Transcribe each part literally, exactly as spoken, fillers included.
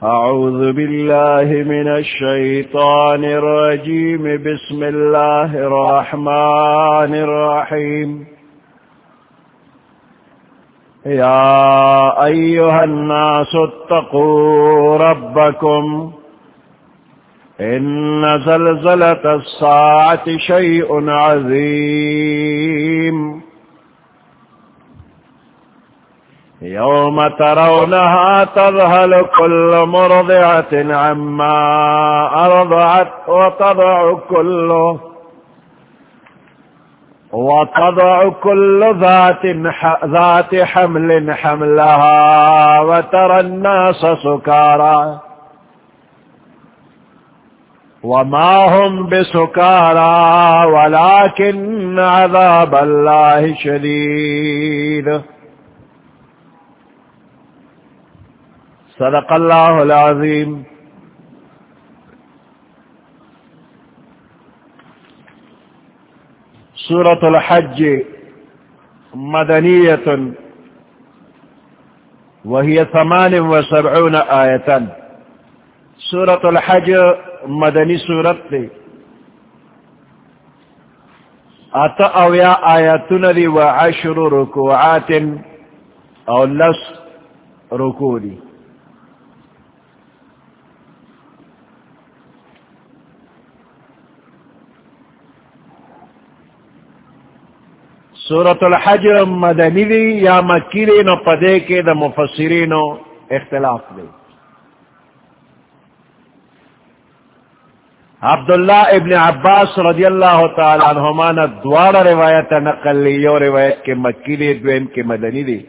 أعوذ بالله من الشيطان الرجيم. بسم الله الرحمن الرحيم. يا أيها الناس اتقوا ربكم إن زلزلة الساعة شيء عظيم يوم ترونها تذهل كل مرضعة عما أرضعت وتضع كل وتضع كل ذات ذات حمل حملها وترى الناس سكارى وما هم بسكارى ولكن عذاب الله شديد. صدق الله العظيم. سورة الحج مدنية وهي ثمان وسبعون آية. سورة الحج مدنی سورت دی اتا اویا آیاتن دی وعشر رکوعات او لس رکوع دی. سورة الحج مدنی دی یا مکی دی نو پدے کے دا مفسرینو اختلاف دی. عبداللہ ابن عباس رضی اللہ تعالی عنہما نے دوارا روایت نقل لی. یو روایت کے مکی دی دویم کے مدنی دی.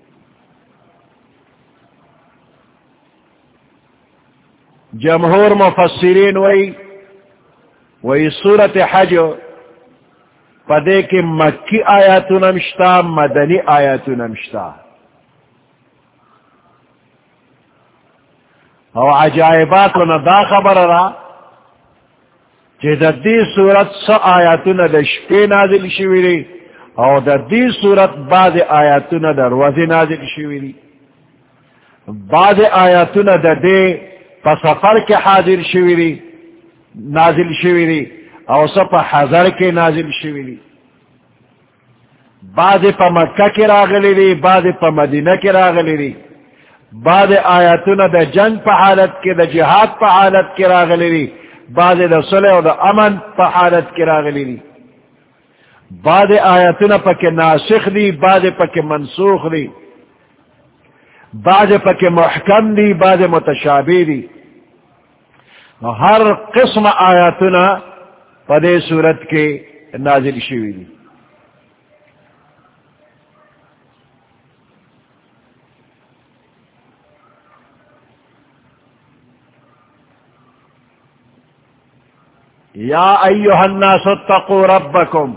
جمہور مفسرین وی وی سورت حج پدے کے مکی آیاتو نمشتا مدنی آیاتو نمشتا. او عجائبات و ندا خبر را چہ دا دی صورت سا آیاتنا دا شپے نازل شویری او دا دی صورت بعد آیاتنا دا روز نازل شویری. بعد آیاتنا دا دے پا سفر کے حاضر شویری نازل شویری او سا پا حضر کے نازل شویری. بعد پا مکہ کے راغلی ری بعد پا مدینہ کے راغلی ری. بعد آیاتنا دا جنگ پا حالت کے دا جہاد پا حالت کے راغلی ری. بعد دا صلح و دا امن پا حالت کی راغلی دی. بعد آیاتنا پا کے ناسخ دی بعد پا کے منسوخ دی. بعد پا کے محکم دی بعد متشابہ دی. ہر قسم آیاتنا پا دے صورت کے نازل شوی دی. یا ایہا الناس اتقوا ربکم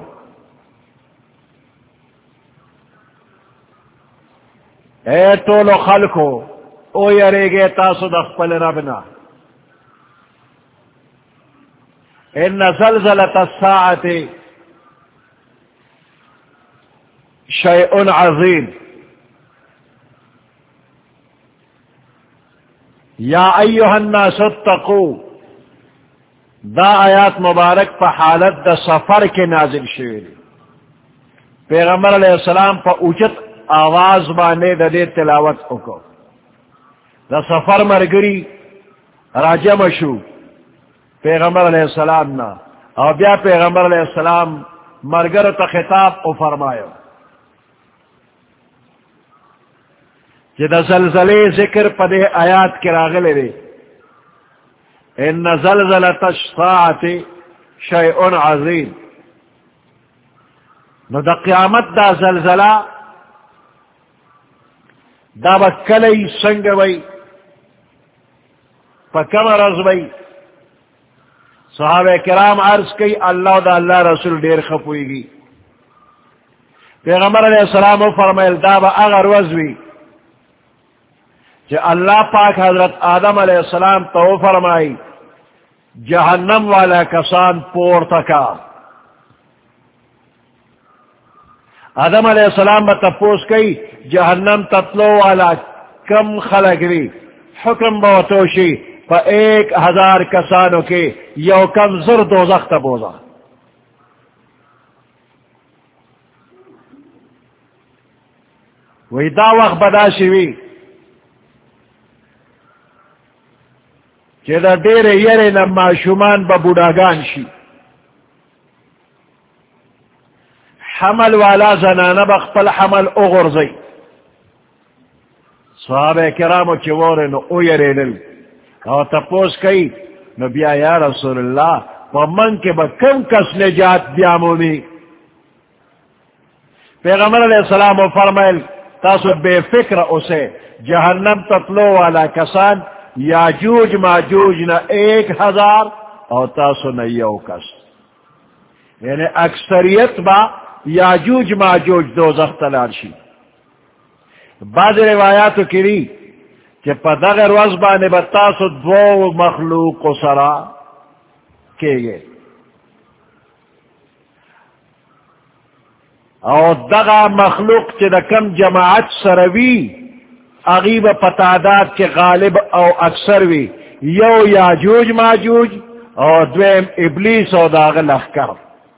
اے طول خلقو او یرے گے تاسو دخپل ربنا. ان زلزلۃ الساعۃ شیء عظیم. یا ایہا الناس اتقوا دا آیات مبارک پا حالت دا سفر کے نازل شوی. پیغمبر علیہ السلام پا اوچت آواز بانے دا دے تلاوت اکو. دا سفر مرگری راجم شو پیغمبر علیہ السلام نا او بیا پیغمبر علیہ السلام مرگر تا خطاب او فرمایو کہ دا زلزلے ذکر پا دے آیات کے راغلے دے. ان زلزلۃ الساعۃ شیء عظیم. نو دا قیامت دا زلزلہ دا با کلی سنگ وی پا کم رز وی. صحابہ کرام عرض کی اللہ دا اللہ رسول دیر خپوئی گی. پیغمبر علیہ السلام فرمائل دا با اگر وزوی کہ اللہ پاک حضرت آدم علیہ السلام تو فرمائی جہنم والا کسان پور تکا. آدم علیہ السلام با تپوس کئی جہنم تطلو والا کم خلق ری حکم بوتوشی پا ایک ہزار کسانو کے یو کم زر دوزخ تا بوزا. وی دا وقت بدا شوی چی دا دیر یری نما شمان با بوداگان شی. حمل والا زنانا بخپل حمل اغرزی. صحابہ کرامو چی وورنو او یرینل او تپوس کئی نو بیا یا رسول اللہ پا من کے با کم کس نجات بیامونی. پیغمبر علیہ السلام و فرمائل تاسو بے فکر اسے جہنم تطلو والا کسان یاجوج ماجوج نہ ایک ہزار اور تاسو نہ یو کس، یعنی اکثریت با یاجوج ماجوج دوزخ تلاشی. بعض روایاتو کری کہ پا دغر وزبانے بتاسو دو مخلوق و سرا کے گئے اور دغا مخلوق چی دا کم جماعت سروی اغیب پتادات کے غالب او اکثر وی یو یاجوج ماجوج اور دویم ابلیس او داغ لخکر.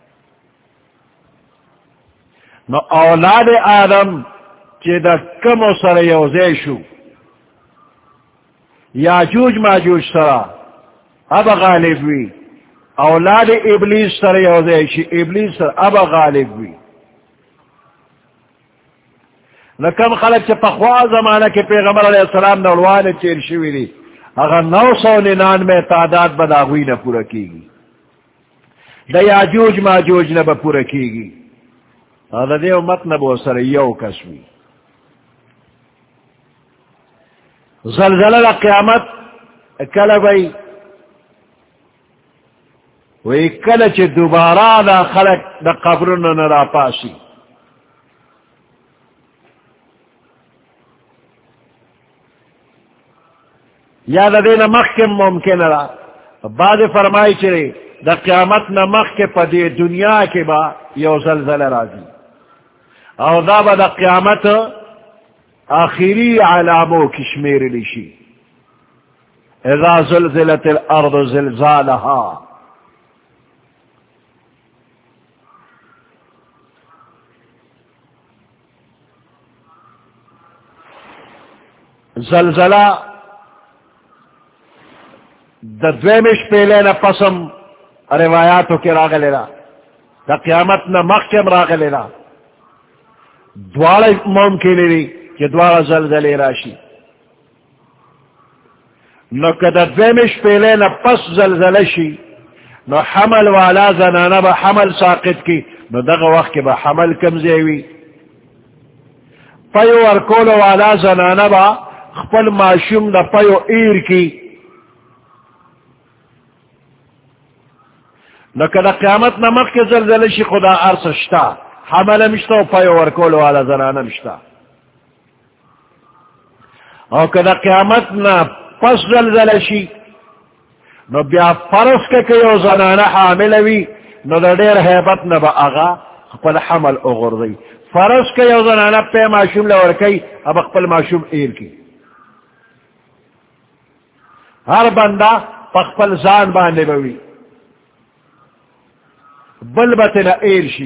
نو اولاد آدم چی دا کم و سر یوزے شو یاجوج ماجوج سرا اب غالب وی، اولاد ابلیس سر یوزے شی ابلیس سر اب غالب وی. لکم خلق چا پخوا زمانہ کے پیغمبر علیہ السلام نولوان تیر شوی دی اگر نو سو ننانوے تعداد بداغوی نہ پورا کی گی، دا یاجوج ماجوج نہ با پورا کی گی. دا دے امت نہ بو سر یو کسوی. زلزلہ قیامت کل بھئی وی کل چی دوبارہ دا خلق دا قبرن نرا پاسی. یا دا دین مخ کے ممکن را بعد فرمائی چرے دا قیامت نمخ کے پا دی دنیا کے با یو زلزلہ راضی او دا با دا قیامت آخری علامو کشمیر لیشی. اذا زلزلت الارض زلزالها زلزلہ دا دویمش پیلے نا پسم روایاتو کی راگ لینا دا قیامت نا مخیم راگ لینا دوارا ممکن لی کہ دوارا زلزلے راشی. نو کہ دا دویمش پیلے نا پس زلزلے شی نو حمل والا زنانا با حمل ساقط کی نو دغا وقت کی با حمل کم زیوی. پیو ورکول والا زنانا با خپل معشوم دا پیو ایر کی نو کہ دا قیامت نمک کے زلزلے شی خدا عرص شتا حمل مشتا و پیو ورکول والا زنانا مشتا. او کہ دا قیامت نا پس زلزلے شی نو بیا فرس کے کئیو زنانا حاملوی نو دا دیر حیبت نبا آغا خپل حمل اغردی. فرس کئیو زنانا پی معشوم لورکی اب خپل معشوم ایر کی. ہر بندہ پخپل زان باندے بوی بل بتنا ایر شی.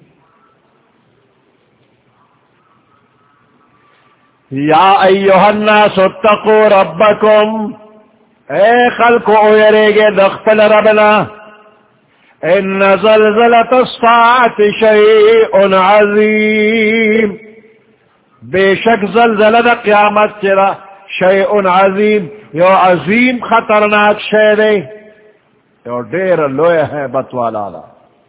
یا ایوہ الناس اتقو ربکم اے خلقو اویرے گے دخپل ربنا ان زلزلت الساعت شیئن عظیم بے شک زلزلہ قیامت چرا شیئن عظیم یو عظیم خطرناک شے دے یو دیر لوئے ہے بتوالا لا.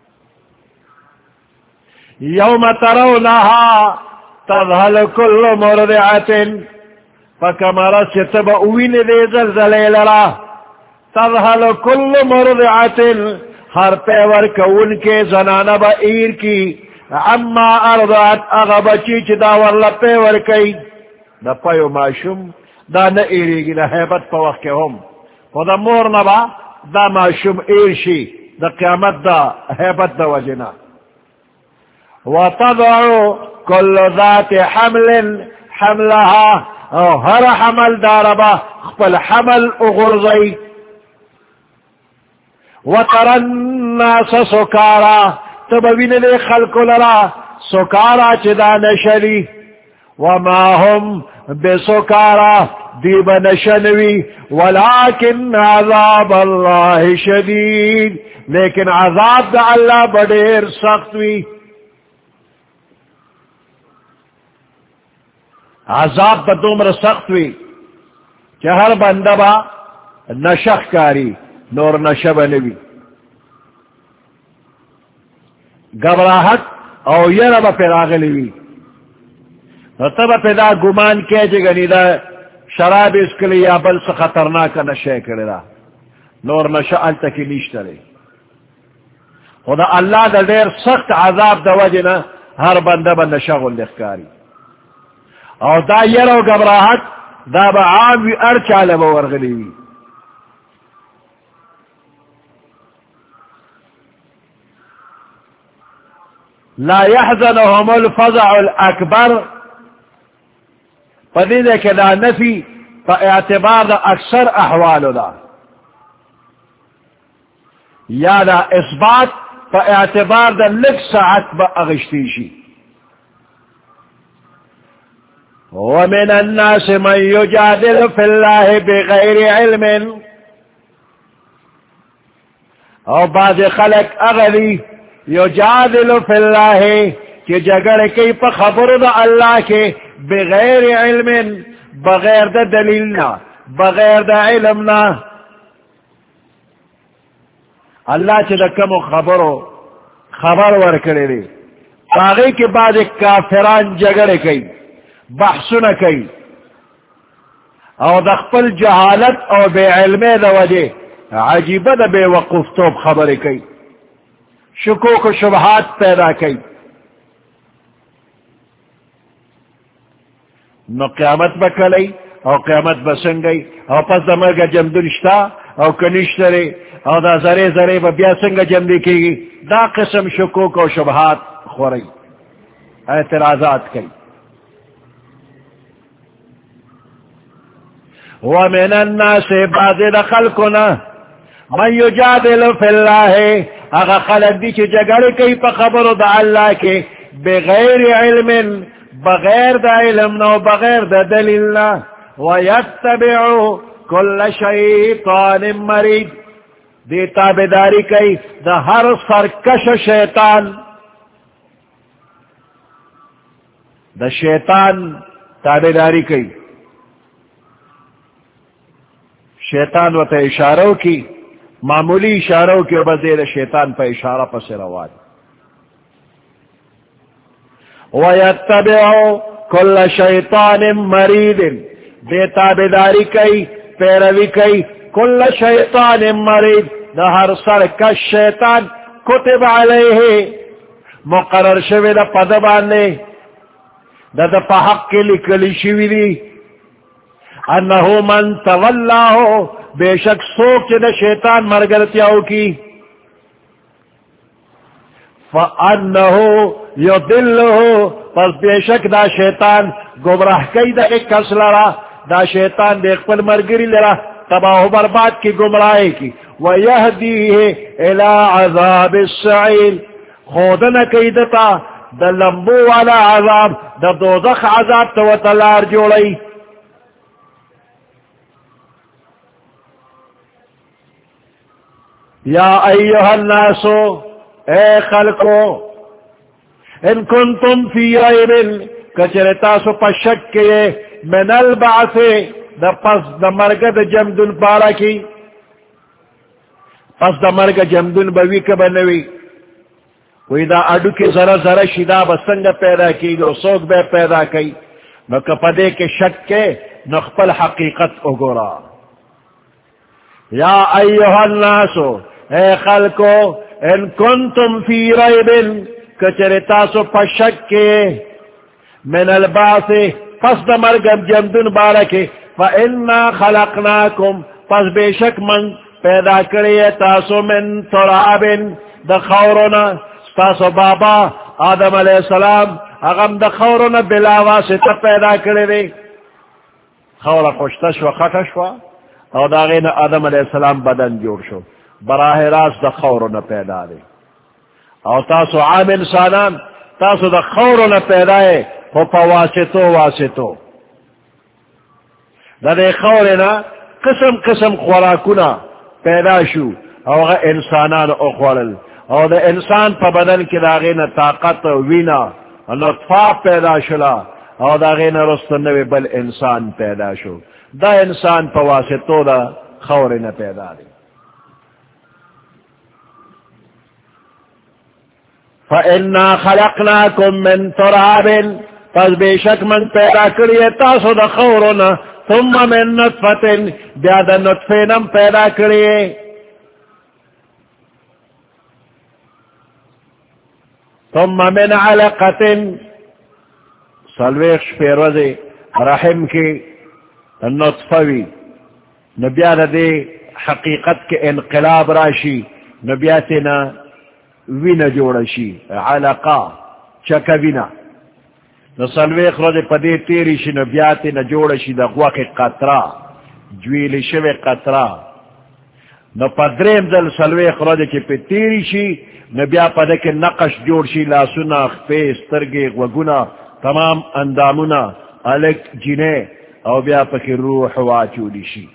یوم ترونها تذهل كل مرضعة فكمرت ستب اوین دے زلزلے لرا تذهل كل مرضعة ہر پیور کون کے زنانہ با ایر کی عما ارضعت اغبچی چی داور لپیور کی دا پیو معشوم دا نا ایری گی دا حیبت پا وقت کے ہم خدا مور نبا دا معشوم ایر شی دا قیامت دا حیبت دا وجنا. وتضع كل ذات حمل حملها او ہر حمل داربا خپل حمل اغرزی وتر الناس سکارا تبوین دے خلق لرا سکارا چدا نشلی وما هم بسکارا دیب نشنوی ولیکن عذاب اللہ شدید لیکن عذاب دا اللہ بڑیر سخت وی عذاب با دومر سخت وی کہ ہر بندہ با نشخ کاری نور نشب نوی گبراہت او یرب پر آگلی وی تب پیدا گمان کے جگنی دا شراب اس کے لیے یا بل سے خطرناک نشے کرے دا نور نشا التکی نیشترے خدا اللہ دا دیر سخت عذاب دا وجنا ہر بندہ با نشا غلقکاری او دا یرو گبراہت دا با عام وی ارچال با ورغلی وی لا يحزنهم الفزع الاکبر پدیدے کہ دا نفی پا اعتبار دا اکثر احوالو دا یا دا اثبات پا اعتبار دا لک ساعت با اغشتیشی ومن الناس من يجادل في الله بغير علم او بعض خلق اغلی یجادل فی اللہ کہ جگڑ کی پا خبر دا اللہ کے بغیر علم بغیر دا دلیلنا بغیر دا علمنا اللہ چی دا کم خبرو خبر ورکڑے دی باغی کے بعد کافران جگڑ کی بحثن کی او دا خپل جہالت او بے علم دا وجہ عجیبہ دا بے وقوف توب خبر کی شکوک و شبہات پیدا کی نو قیامت بکلی او قیامت بسنگی او پس دا مرگا جمدنشتا او کنشتری او دا زرے زرے با بیا سنگا جمدی کی گی دا قسم شکوک و شبہات خوری اعتراضات کی ومن الناس بعض دا خلقنا من یجادل فی اللہ اگا خلق دی چی جگڑ کئی پا خبرو دا اللہ کے بغیر علم بغیر دا علمنا و بغیر دا دلیلنا ویتبعو کل شیطان مرید دی تابداری کئی دا ہر سرکش شیطان دا شیطان تابداری کئی شیطان و تا اشاروں کی معمولی اشاروں کے بزیر شیطان پہ اشارہ پس روان وَيَتَّبِعُ كُلَّ شَيْطَانٍ مَرِيدٍ بے تابداری کئی پیروی کئی کل شیطان مرید دا ہر سرکش شیطان کتب علیہ مقرر شوی دا پدبانے دا دا پا حق کے لکلی شوی دی انہو من تولاہو بے شک سوک چے دا شیطان مرگرتیاو کی فَأَنَّهُ يُضِلُّهُ پس بے شک دا شیطان گمراہ کئی دا ایک کس لرا دا شیطان دے اقبل مرگری لرا تباہ و برباد کی گمراہی کی وَيَهْدِيهِ إِلَىٰ عَذَابِ السَّعِيرِ خودن کئی دتا دا لمبو والا عذاب دا دوزخ عذاب تو تلار جوڑی یا ایوہ الناسو اے خلقو ان کنتم فی ریب کچرتاسو پشک کے من البعث دا پس دا مرگد جمدن پارا کی پس دا مرگ جمدن بوی کبنوی وی دا اڈو کی ذرا ذرا شدا بسنگ پیدا کی دو سوک بے پیدا کی نو کپدے کے شک کے نخپل حقیقت اگورا یا ایوہ الناسو اے خلقو ان کنتم فی ریب کچرتاسو پشک کے من البعث پس دا مرگم جمدن بارکے فإنا خلقناکم پس بے شک من پیدا کریے تاسو من تراب دا خورنا تاسو بابا آدم علیہ السلام اغم دا خورنا بلا واسطہ پیدا کرے دے خور خوشتش و خطش و او داغین آدم علیہ السلام بدن جوڑ شو براہ راست دا خور نہ پیدا دے او تاسو عام انسانان تاسو دا خور نہ پیدا ہے ہو پا واسطو واسطو دا دے خور نا قسم قسم خوراکونا پیدا شو او غا انسانان اخورل او دا انسان پا بدن کی داغین طاقت وینا نطفہ پیدا شلا او داغین رستنوی بل انسان پیدا شو دا انسان پا واسطو دا خور نہ پیدا دے فَإِنَّا خَلَقْنَاكُم مِّن تُرَابٍ پس بے شک من پیدا کریے تاسو دا خورنا ثم من نطفة بیاد نطفینم پیدا کریے ثم من علقة سلویخ شپیروزی رحم کی نطفوی نبیاد دے حقیقت کے انقلاب راشی نبیاتنا وینا جوڑشی علقا چکا وینا نو سلویخ رو دے پدے تیری شی نبیاتی نا جوڑشی دا غوک قطرہ جویلی شو قطرہ نو پدریم دل سلویخ رو دے چی پی تیری شی نبیا پدے کے نقش جوڑ شی لاسونا خفیس ترگی وگونا تمام اندامونا علک جنے او بیا پکی روح واچولی شی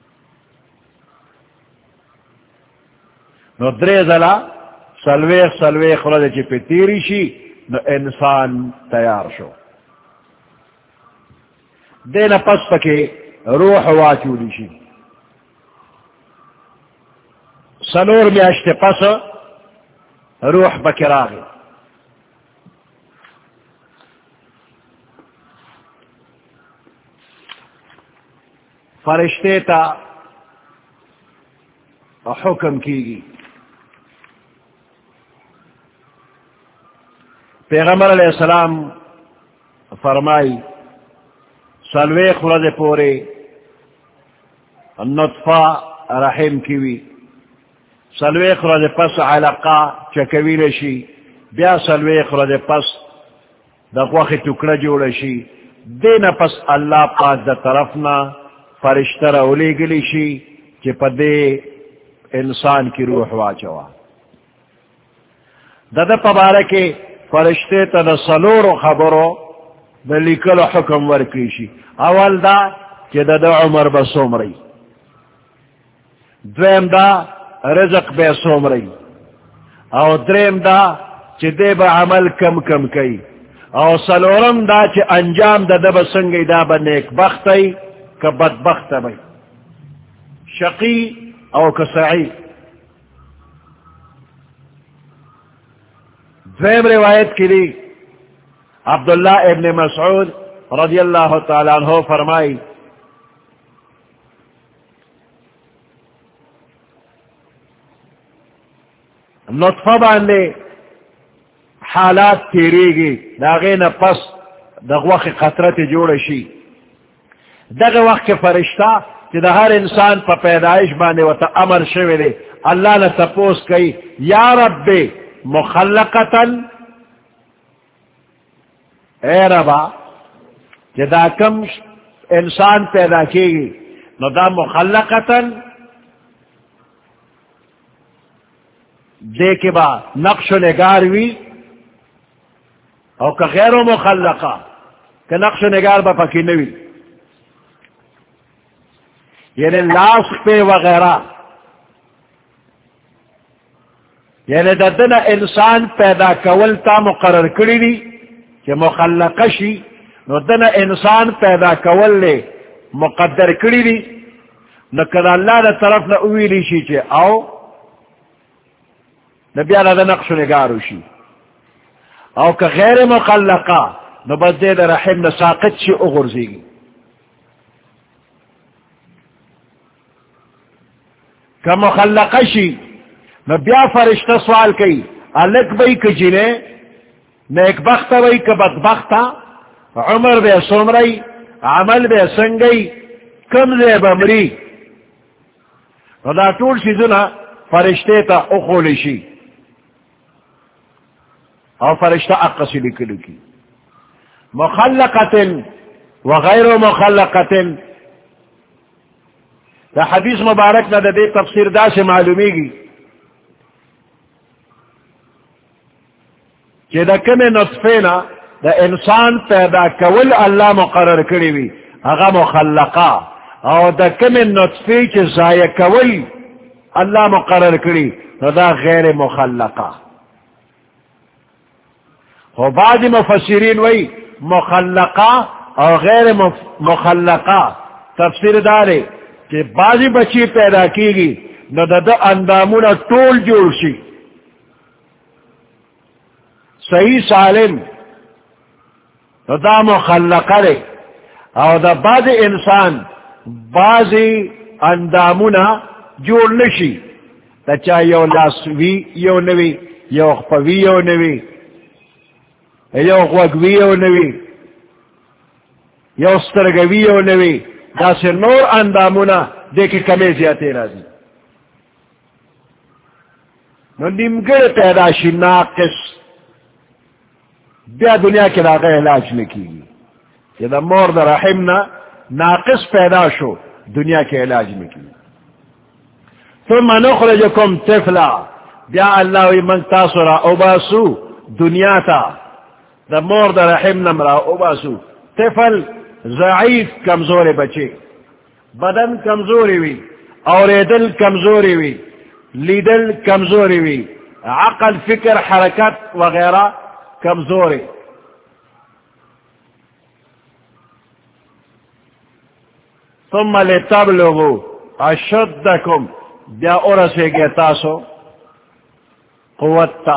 نو درے زلا سلویخ سلویخ رد چی پی تیری شی نو انسان تیار شو دینا پس پکی روح واچولی شی سنور میاشت پس روح پکی راغی فرشتے تا حکم کی گی پیغمبر علیہ السلام فرمائی سلویخ رد پورے نطفہ رحم کیوی سلویخ رد پس علقہ چکویل شی بیا سلویخ رد پس دا غوخ ٹکڑا جوڑ شی دین پس اللہ پاک دا طرفنا فرشتر اولی گلی شی چی پا دے انسان کی روح واچوا دا دا پبارکے فرشتے تا دا سلور خبرو دا لکل حکم ورکیشی اول دا چی دا دا عمر با سومری دویم دا رزق بے سومری او دریم دا چی دے با عمل کم کم کئی او سلورم دا چی انجام دا دا بسنگی دا با نیک بختی کا بدبخت بھائی شقی او کا سعید دویم روایت کی لی عبداللہ ابن مسعود رضی اللہ تعالیٰ عنہ فرمائی نطفہ باندے حالات تیری گی داغین پس دغوخ قطرت جوڑ شی دغ وقت کے فرشتہ کہ دا ہر انسان پا پیدائش باندے و تا امر شوے دے اللہ نے تپوس کئی یا رب مخلقتاً اے ربا کہ دا کم انسان پیدا کی گی نو دا مخلقتاً دے کے با نقش و نگار وی او کہ غیر مخلقہ کہ نقش و نگار با پکی نوی یعنی لاس پہ وغیرہ یعنی ددن انسان پیدا کولتا مقرر کری دی کہ مخلقشی نو دن انسان پیدا کول لے مقدر کری دی نو کدا اللہ دا طرف نا اویلی شی چے او نبیانا دا نقش نگارو شی او کہ غیر مخلقہ نو بدے دا رحم نساقت شی اغرزی گی کہ مخلقشی نو بیا فرشتہ سوال کئی الک بئی کہ جنے نیک بخت بئی کہ بدبختا عمر بے سمرئی عمل بے سنگئی کم دے بمری نو دا طول شیزونا فرشتے تا اخولشی او فرشتہ اقسی لکلو کی مخلقتن وغیر مخلقتن دا حدیث مبارک نہ دے تفسیر دا سے معلومی گی کہ دا کم نطفے نا دا انسان پیدا کول اللہ مقرر کری وی اغا مخلقا او دا کم نطفے چی ضائع کول اللہ مقرر کری دا غیر مخلقا. ہو بعض مفسرین وی مخلقا اور غیر مخلقا تفسیر دارے کہ بعضی بچی پیدا کی گی نو دا دا اندامونا ٹول جوڑ شی صحیح سالم نو دا مخلقا رے او دا بعض انسان بعضی اندامونا جوڑ نشی دا چاہ یو لاسوی یو نوی یو خپوی یو نوی یو غوگوی یو نوی یو سترگوی یو نوی دا سے نور اندامونا دیکھی کمی زیادے رازی نو نمگر پیداشی ناقص بیا دنیا کے لاغے علاج لکی گی کہ دا مور دا رحمنا ناقص پیدا شو دنیا کے علاج لکی گی. ثم نخرجکم طفلا بیا اللہ وی من تاسو را اوباسو دنیا تا دا مور دا رحمنا مرا اوباسو طفل ضعیف کمزور بچے بدن کمزوری وی اور دل کمزوری وی لیدل کمزوری وی عقل فکر حرکت وغیرہ کمزوری. ثم لتبلغوا اشدکم بیا اورسے گے تاسو قوت تا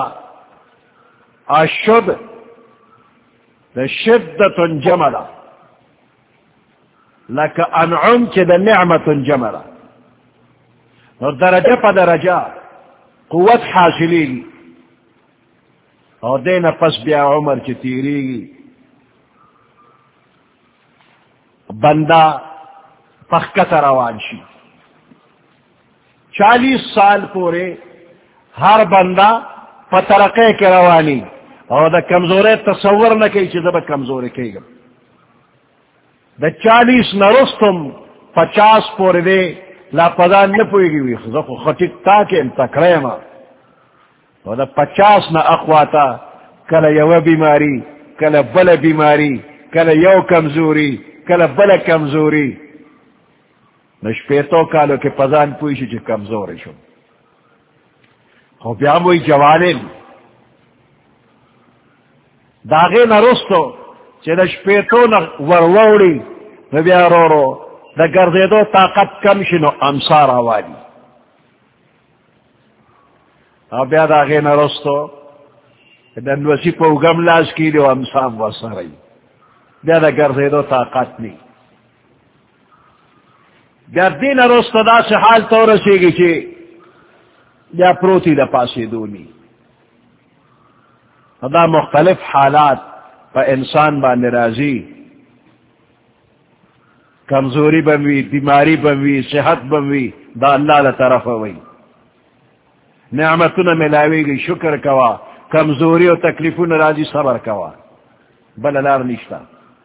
اشد دا شدت جملا لکا انعم چی دا نعمت جملا اور درجہ پا درجہ قوت حاصلی گی اور دینا پس بیا عمر چی تیری گی بندہ پخکت روان شی چالیس سال پورے ہر بندہ پترقے کے روانی اور دا کمزورے تصور نہ کئی چیز کمزورے کئی گا دا چالیس نرستم پچاس پورے دے لا پدان نہ پوئے گی خطک تا کے انتقرے ما اور دا پچاس نہ اخواتا کل یو بیماری کل بل بیماری کل یو کمزوری کل بل کمزوری نشپیتو کالو کے پزان پویشی چی کمزوری شو خو بیام وی جوانین داغی نرستو چی نشپیتو ورووڑی نبیا رو رو دا گردیدو طاقت کم شنو امسار آوالی او بیا داغی نرستو دنوسی پو گم لاز کی لیو امسام وصاری بیا دا گردیدو طاقت نی گردین رستدا سے حال تو رسے گی چی یا پروتی دا پاسی دونی دا مختلف حالات پا انسان با نرازی کمزوری بنوی بیماری بنوی صحت بنوی دا اللہ دا طرف ہوئی نعمتنا ملاوی گی شکر کوا کمزوری و تکلیفون نرازی صبر کوا بل لار نشتا.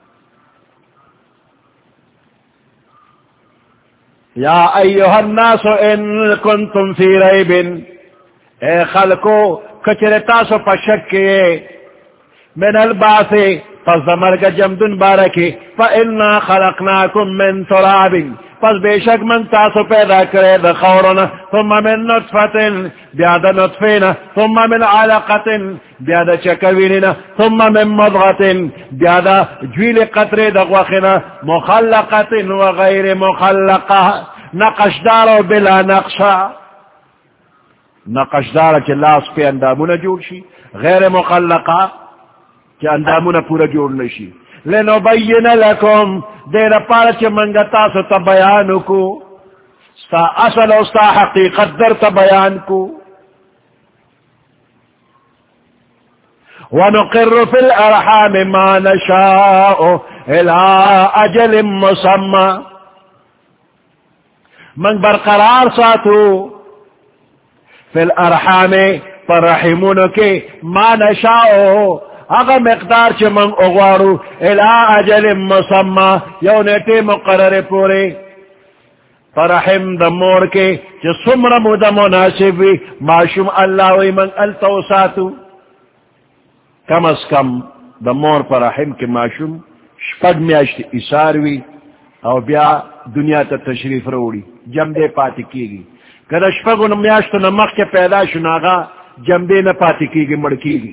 یا ایوہ الناس ان کنتم فی ریب اے خلقو کچرتاسو پشک کیے من البعث پس دمرگ جمدن بارکی فإنا خلقناکم من تراب پس بے شک من تاسو پیدا کرے دا خورنا ثم من نطفت بیاد نطفینا ثم من علقت بیاد چکویننا ثم من مضغت بیاد جویل قطر دا غوخنا مخلقت وغیر مخلقہ نقشدار و بلا نقشہ نقشدار چی لاس پہ اندامونا جوڑ شی غیر مخلقہ چی اندامونا پورا جوڑ نشی لنبین لکم دیر پارا چی منگتا سو تا بیانو کو ستا اصل و ستا حقیقت در تا بیان کو ونقر فی الارحام ما نشاء الى اجل مسمى من برقرار ساتو فی الارحام پر رحمونو کے ما نشاء اگر مقدار چھ من اغوارو الى اجل مسمى یو نیٹے مقرر پورے فرحم دا مور کے چا سمر مودا مناسب وی معشوم اللہ وی من التوساتو کم از کم دا مور پر رحم کے معشوم شپگ میاشت اساروی او بیا دنیا تا تشریف روڑی جمدے پاتی کی گی کدا شپگو میاشت نمخ کے پیدا شناغا جمدے نہ پاتی کی گی مڑکی گی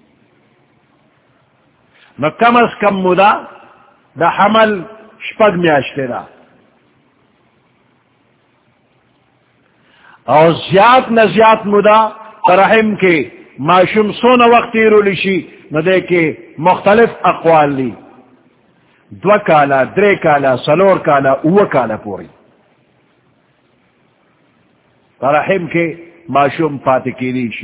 نو کم از کم مدا دا حمل شپگ میاشتے دا اور زیاد نہ زیاد مدا رحم کے معشوم سونا وقتی رو لشی نہ دے کے مختلف اقوال لی دو کالا درے کالا سلور کالا او کالا پوری رحم کے معشوم پاتی کی لیشی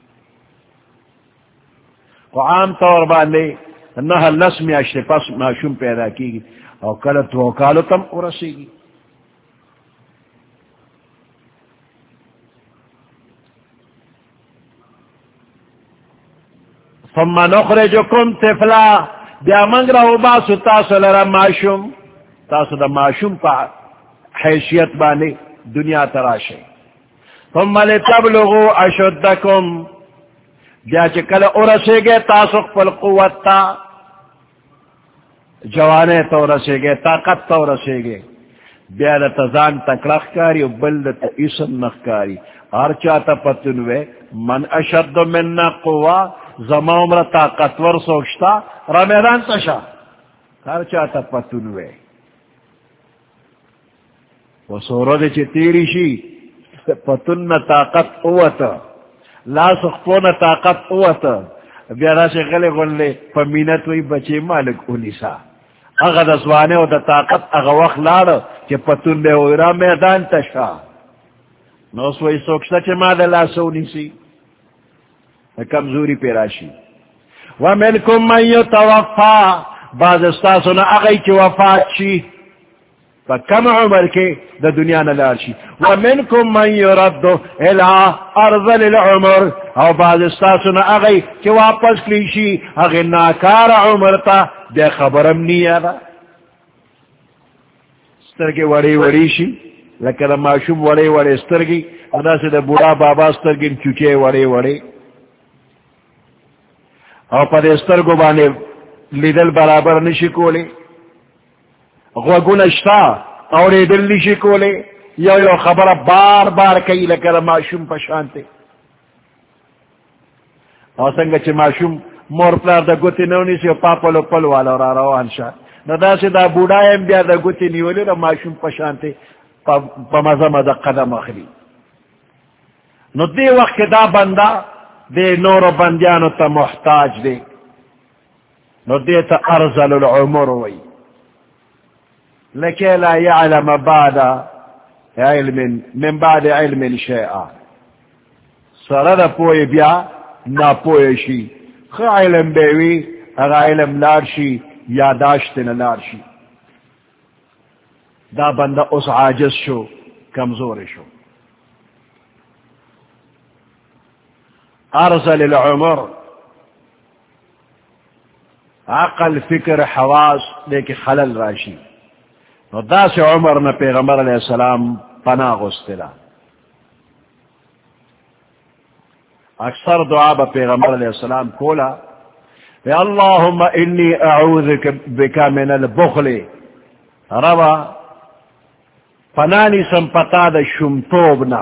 و عام طور باندے نہ لس میاشتے پس معشوم پیدا کی گی اور کلت وہ کالو تم ارسی گی ثم نخرجكم طفلا بیا منگ رہو باسو تاسو لرا معشوم تاسو دا معشوم پا حیثیت بانے دنیا تراشے ثم لتبلغو اشدکم بیا چکل ارسے گے تاسو پل قوت تا جوانے تو رسے گے طاقت تو رسے گے بیا دا تزان تکرخ کاری بل تا اسم نخ کاری ہر چاہتا پتنوے من اشد مننا قوہ زمامر طاقتور سوچتا را میدان تشا ہر چاہتا پتنوے وہ سورو دے چی تیری شی پتن طاقت قوتا لا سخپون طاقت قوتا بیارا سے غلے غلے پمینت وی بچے مالک انیسا اگا دا سوانے و دا طاقت اگا وقت لارا چی پتن دے ہوئی را میدان تشا نو سوئی سوچتا چی ما دا لا سونیسی کمزوری پیراشی ومنکم من یتوفا بعض استاسونا اغی چی وفات شی فا کم عمر کے دا دنیا نلار شی ومنکم من یردو الى ارذل العمر او بعض استاسونا اغی چی واپس لیشی اغی ناکار عمر تا دے خبرم نیا دا سترگی وڑی وڑی شی لکر معشوم وڑی وڑی سترگی ادا سے دا بوڑا بابا سترگی چوچے وڑی وڑی او پا دیستر گو بانے لیدل برابر نشی کولے غوگونشتا اور لیدل نشی کولے یو یو خبر بار بار کئی لکر معشوم پشانتے او سنگا چی معشوم مور پلار دا گوتی نونی سی پاپلو پلو والا را روان شا ندا سی دا بودایم بیا دا گوتی نیولی دا معشوم پشانتے پا مزا مزا قدم اخلی نو دی وقت دا بندہ دے نور بندیانو تا محتاج دے نو دے تا ارزل العمر وی لکے لا یعلم بعد علم من بعد علم شیئا سرد پوئی بیا نا پوئی شی خی علم بیوی اگا علم لارشی یاداشتن لارشی دا بندہ اس عاجز شو کمزور شو ارزل العمر عقل فکر حواس لیکن خلل راشی نو دا سے عمر نہ پیغمبر علیہ السلام پناہ غستلا اکثر دعا با پیغمبر علیہ السلام کولا کہ اللہم انی اعوذ بکا من البخل روا پنانی سمپتا دا شمتوبنا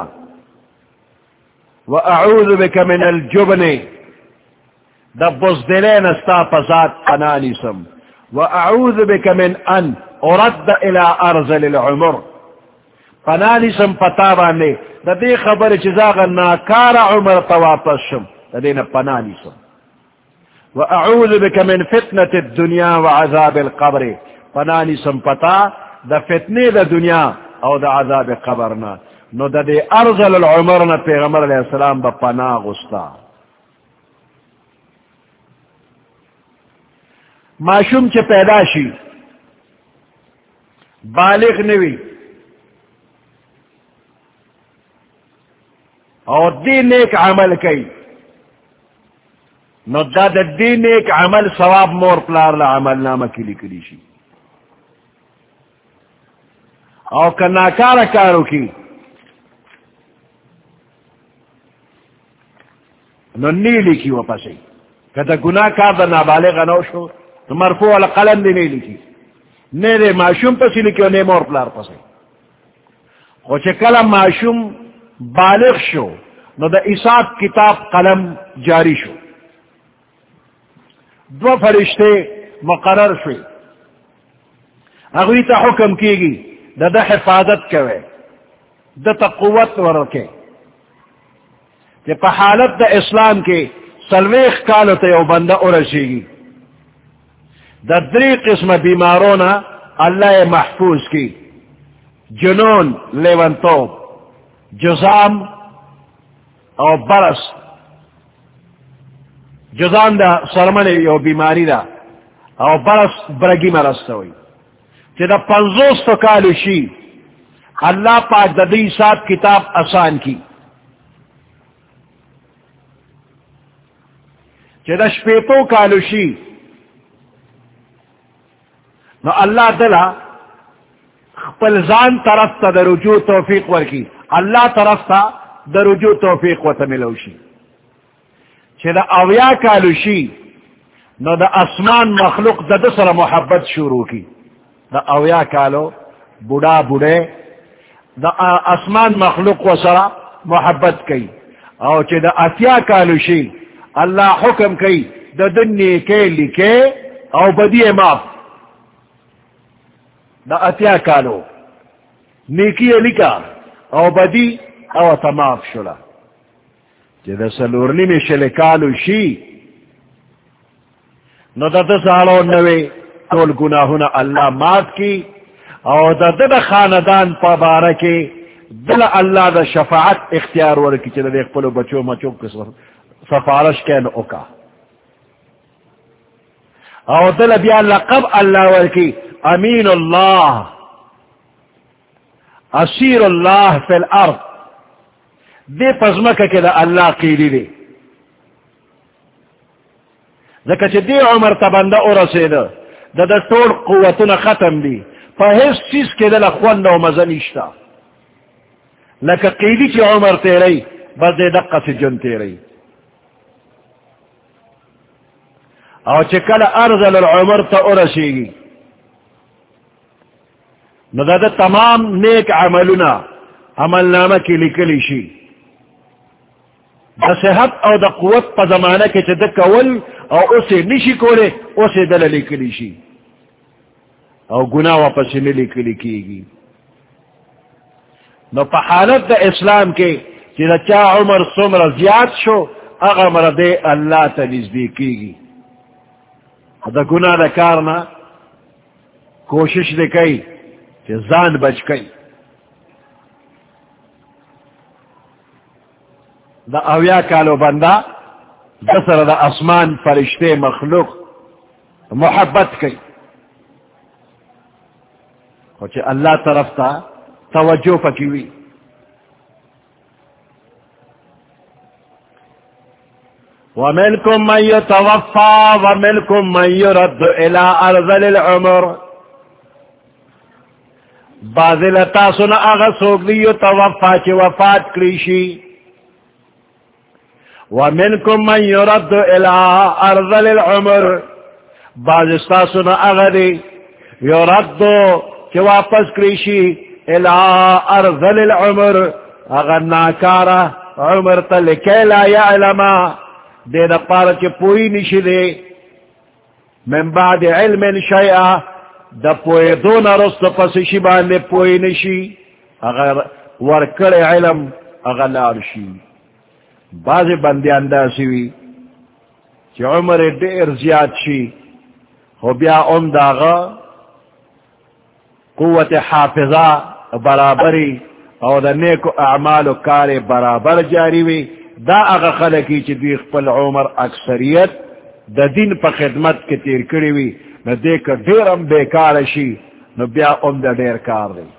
وأعوذ بك من الجبن دبز دلين استاف ذات أنانسم وأعوذ بك من أن أرد إلى أرذل العمر أنانسم فتاباني ددي خبر جزاغ ناكار عمر توابشم ددينا أنانسم وأعوذ بك من فتنة الدنيا وعذاب القبر أنانسم فتا دا فتنة دا دنيا أو دا عذاب قبرنا نو دا دے ارزل العمر نا پیغمبر علیہ السلام با پناہ غستا معشوم چے پیدا شی بالغ نوی اور دی نیک عمل کئی نو دا دا دی نیک عمل ثواب مور پلار لا عمل نامہ کلی کلی شی او کناکار کارو کی نو نیلی کی وہ پسی کہتا گناہ کار دا نابالغ نو شو نو مرفوع القلم دی نیلی کی نے دے معشوم پسی لکی و نے مور پلار پسی خو چکل معشوم بالغ شو نو دا حساب کتاب قلم جاری شو دو فرشتے مقرر شوی اگوی تا حکم کیگی دا دا حفاظت کوئے دا تا قوت ورکے کہ پا حالت دا اسلام کے سلویخ کالو تا یو بندہ ارسیگی دا دری قسم بیمارونا اللہ محفوظ کی جنون لیونتوب جزام او برس جزام دا سرمن یو بیماری دا او برس برگی مرست ہوئی کہ دا پنزوس تو کالو شی اللہ پاک دا دی حساب کتاب آسان کی کہ دا شپیتو کالو شی نو اللہ دلا خپلزان طرف تا دا رجوع توفیق ورکی اللہ طرف تا دا رجوع توفیق و تملوشی چھے دا اویا کالوشی نو دا اسمان مخلوق دا دسر محبت شروع کی دا اویا کالو بڑا بڑے دا اسمان مخلوق و سر محبت کی او چھے دا اتیا کالوشی اللہ حکم کی دا دنی کے لکے او بدی ماف دا اتیا کالو نیکی لکا او بدی او تماف شلا چی دا سلورنی میں شلکالو شی نو دا دا سالو نوے تول گناہونا اللہ مات کی او دا دا خاندان پا بارکی دل اللہ دا شفاعت اختیار ورکی چی دا دیکھ پلو بچو مچو کس سفارش کین اوکا او دل بیا لقب اللہ ورکی امین اللہ اسیر اللہ فی الارض دے پزمکہ کے دا اللہ قیلی دے ذکر چھ دے عمر تبندہ او رسے دا دا دا طول قوتنا ختم دی پا حس چیز کے دا لخوند و مزنیشتا لکہ قیلی چھ عمر تیرئی بس دے دقا سی جن تیرئی او چھ کل ارزل العمر تا او رسے گی نو دا دا تمام نیک عملنا عمل نامہ کی لکلی شی دا صحت او دا قوت پا زمانہ کے چھ دا کول او اسے نشی کولے اسے دل لکلی شی او گناہ واپس میں لکلی کی گی نو پا حالت دا اسلام کے چھ دا چا عمر سمر زیاد شو اغمر دے اللہ تا نزدی کی گی دا گناہ دا کارنا کوشش دے کئی کہ زان بچ کئی دا اویا کالو بندہ دسر دا اسمان فرشتے مخلوق محبت کئی خوچے اللہ طرف تا توجہ پکیوی وَمِنْكُمْ مَنْ يُتَوَفَّى وَمِنْكُمْ مَنْ يُرَدُّ إِلَىٰ أَرْذَلِ الْعُمُرِ بازلتا سنا اغا سوک دیو توفا چی وفات کریشی ومنکم من یرد الى ارذل العمر بازستا سنا اغا دی یرد چی واپس کریشی الى ارذل العمر اغا ناکارا عمر تلکی لا یعلما دے دا پارا چی پوئی نشی دے من بعد علم شیئا دا پوئی دون رست پس شبان دے پوئی نشی اگر ورکر علم اگر لارشی بعض بندی انداسی وی چی عمر دیر زیاد شی خو بیا ام داغا قوت حافظہ برابری او دا نیک اعمال و کار برابر جاری وی دا اگر خلقی چی دیخ پل عمر اکثریت دا دین پا خدمت کے تیر کری وی نو دیکھ دیر ام بیکار شی نو بیا ام دا دیر کار دی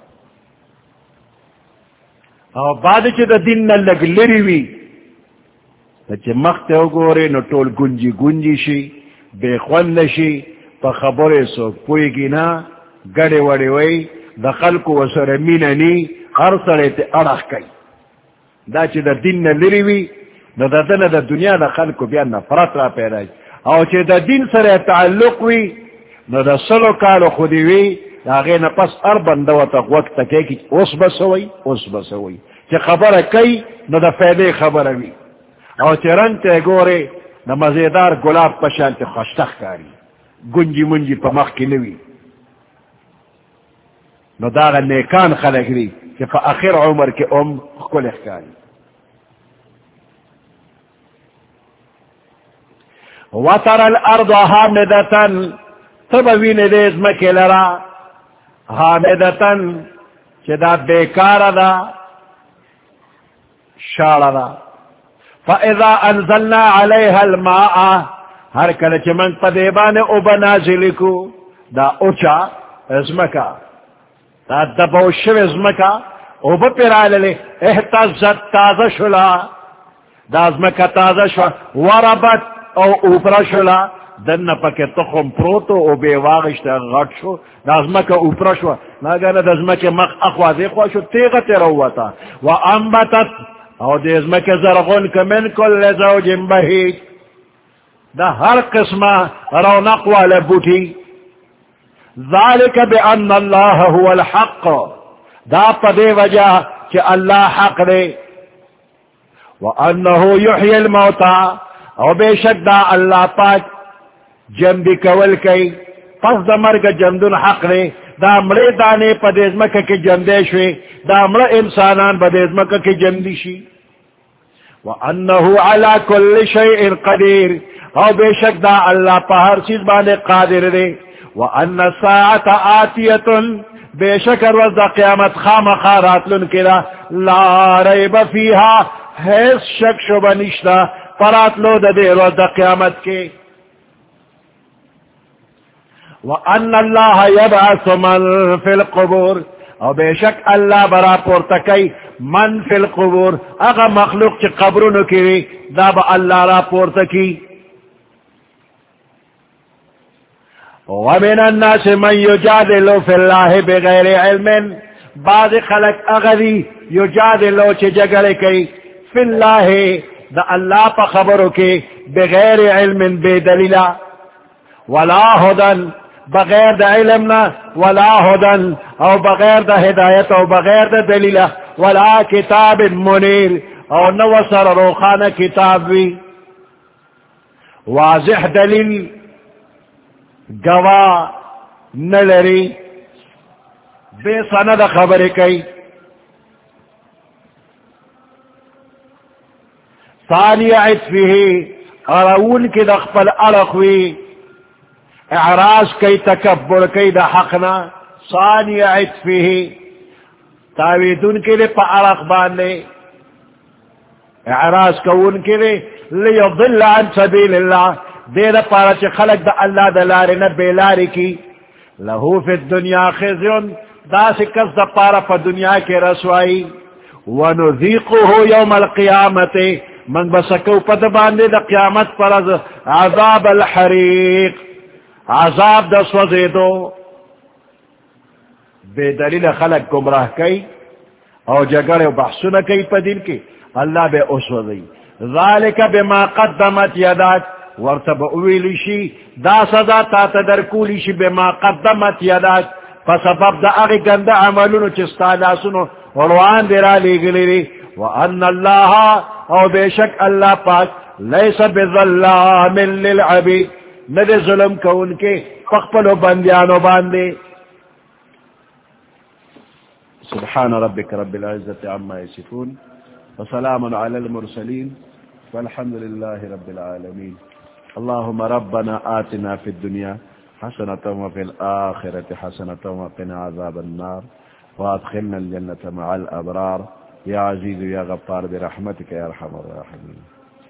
او بعد چی دا دین نا لگ لری وی دا چی مخت ہو گوری نو طول گنجی گنجی شی بے خون شی پا خبر سو پوئی گی نا گڑی وڑی وی دا خلق و سر میننی ہر سڑے تے اڑخ کئی دا چی دا دین نلریوی دا دا دن دا دنیا دا خلق بیا نفرت را پیدا او چی دا دین سر تعلق وی نو دا سلو کالو خودی وی دا غین پس ار بندو تا وقت تکے کی اس بسوئی اس بسوئی چی خبر کئی نو دا فیدے خبر وی او چی رنگ تے گورے دا مزیدار گلاب پشان تے خوشتخ کاری گنجی منجی پا مخ کی نوی نو دا غا نیکان خلق ری کہ پا آخر عمر کے ام کل اخکاری وَتَرَ الْأَرْضَ حَامِدَةً تبوین دیز مکی لرا حامدتن چی دا بیکار دا شار دا فَإِذَا أَنزَلْنَا عَلَيْهَا الْمَاءَ ہر کل چی من پدیبان او بنازلکو دا اوچا ازمکا دا دبوشو ازمکا او بپراللے احتزت تازہ شلا دا ازمکا تازہ شلا وربت او اوپرا شلا دن پاک تخم پروتو او بے واغشتا غٹ شو دا ازمکا اوپرا شو ناگانا دا ازمکا مخ اخوازی خواہ شو تیغت روتا و انبتت او دا ازمکا زرغن کمن کل زوج بہیج دا ہر قسم رونق والا بوٹی ذالک بان اللہ هو الحق دا پدے وجہ کہ اللہ حق دے وانہو یحیی الموتا او بے شک دا اللہ پاک جمدی کول کئی پس دا مرگ جمدن حق دے دا مڑے دانے پدیز مکہ کی جمدے شوی دا مڑے انسانان پدیز مکہ کی جمدی شی وانہو علا کل شیء قدیر او بے شک دا اللہ پا ہر چیز بانے قادر دے وان الساعت آتیتن بے شک روز دا قیامت خام خارات لن کرا لا ریب فیہا حیث شک شبہ نشتا پرات لو دا دے روز دا قیامت کے وان اللہ یبعث من فی القبور او بے شک اللہ برا پورتکی من فی القبور اگا مخلوق چی قبرونو کی دا با اللہ را پورتکی ومن الناس من یجادلو فی اللہ بغیر علم بعض خلق اغدی یجادلو چی جگڑے کی فی اللہ دا اللہ پا خبرو کی بغیر علم بے دلیلہ ولا ہدن بغیر دا علمنا ولا ہدن او بغیر دا ہدایت او بغیر دا دلیلہ ولا کتاب منیر او نوصر روخان کتاب بھی واضح دلیل گواہ نلری بے سند خبر کئی ثانی عطفه ارون کی دخپل ارخوی اعراض کئی تکبر کئی دا حقنا ثانی عطفه تاویدون کے لئے پا ارخ باندے اعراض کون کے لئے لیضل عن سبیل اللہ دے دا پارا چی خلق دا اللہ دا لاری نا بیلاری کی لہو فی الدنیا خزیون دا سکس دا پارا پا دنیا کے رسوائی ونذیقو یوم القیامت من بسکو پا دا باندے دا قیامت پر از عذاب الحریق عذاب دا سوزیدو بے دلیل خلق گمراہ کئی او جگڑے و بحثونا کئی پا دل کی اللہ بے اسوزی ذالک بما قدمت یداک ورتب اویلیشی دا سزا تا تدرکولیشی بما قدمت یداک فسبب دا اغی گند عملونو چستا لاسونو وروان دیرا لیگلیری وان اللہ او بے شک اللہ پاک لیس بظلام للعبید ندے ظلم کون کے فقبلو بندیانو باندے سبحان ربك رب العزة عما يصفون وسلام على المرسلين والحمد لله رب العالمين اللهم ربنا آتنا في الدنيا حسنة وفي الآخرة حسنة وقنا عذاب النار وادخلنا الجنة مع الأبرار يا عزيز يا غفار برحمتك يا أرحم الراحمين.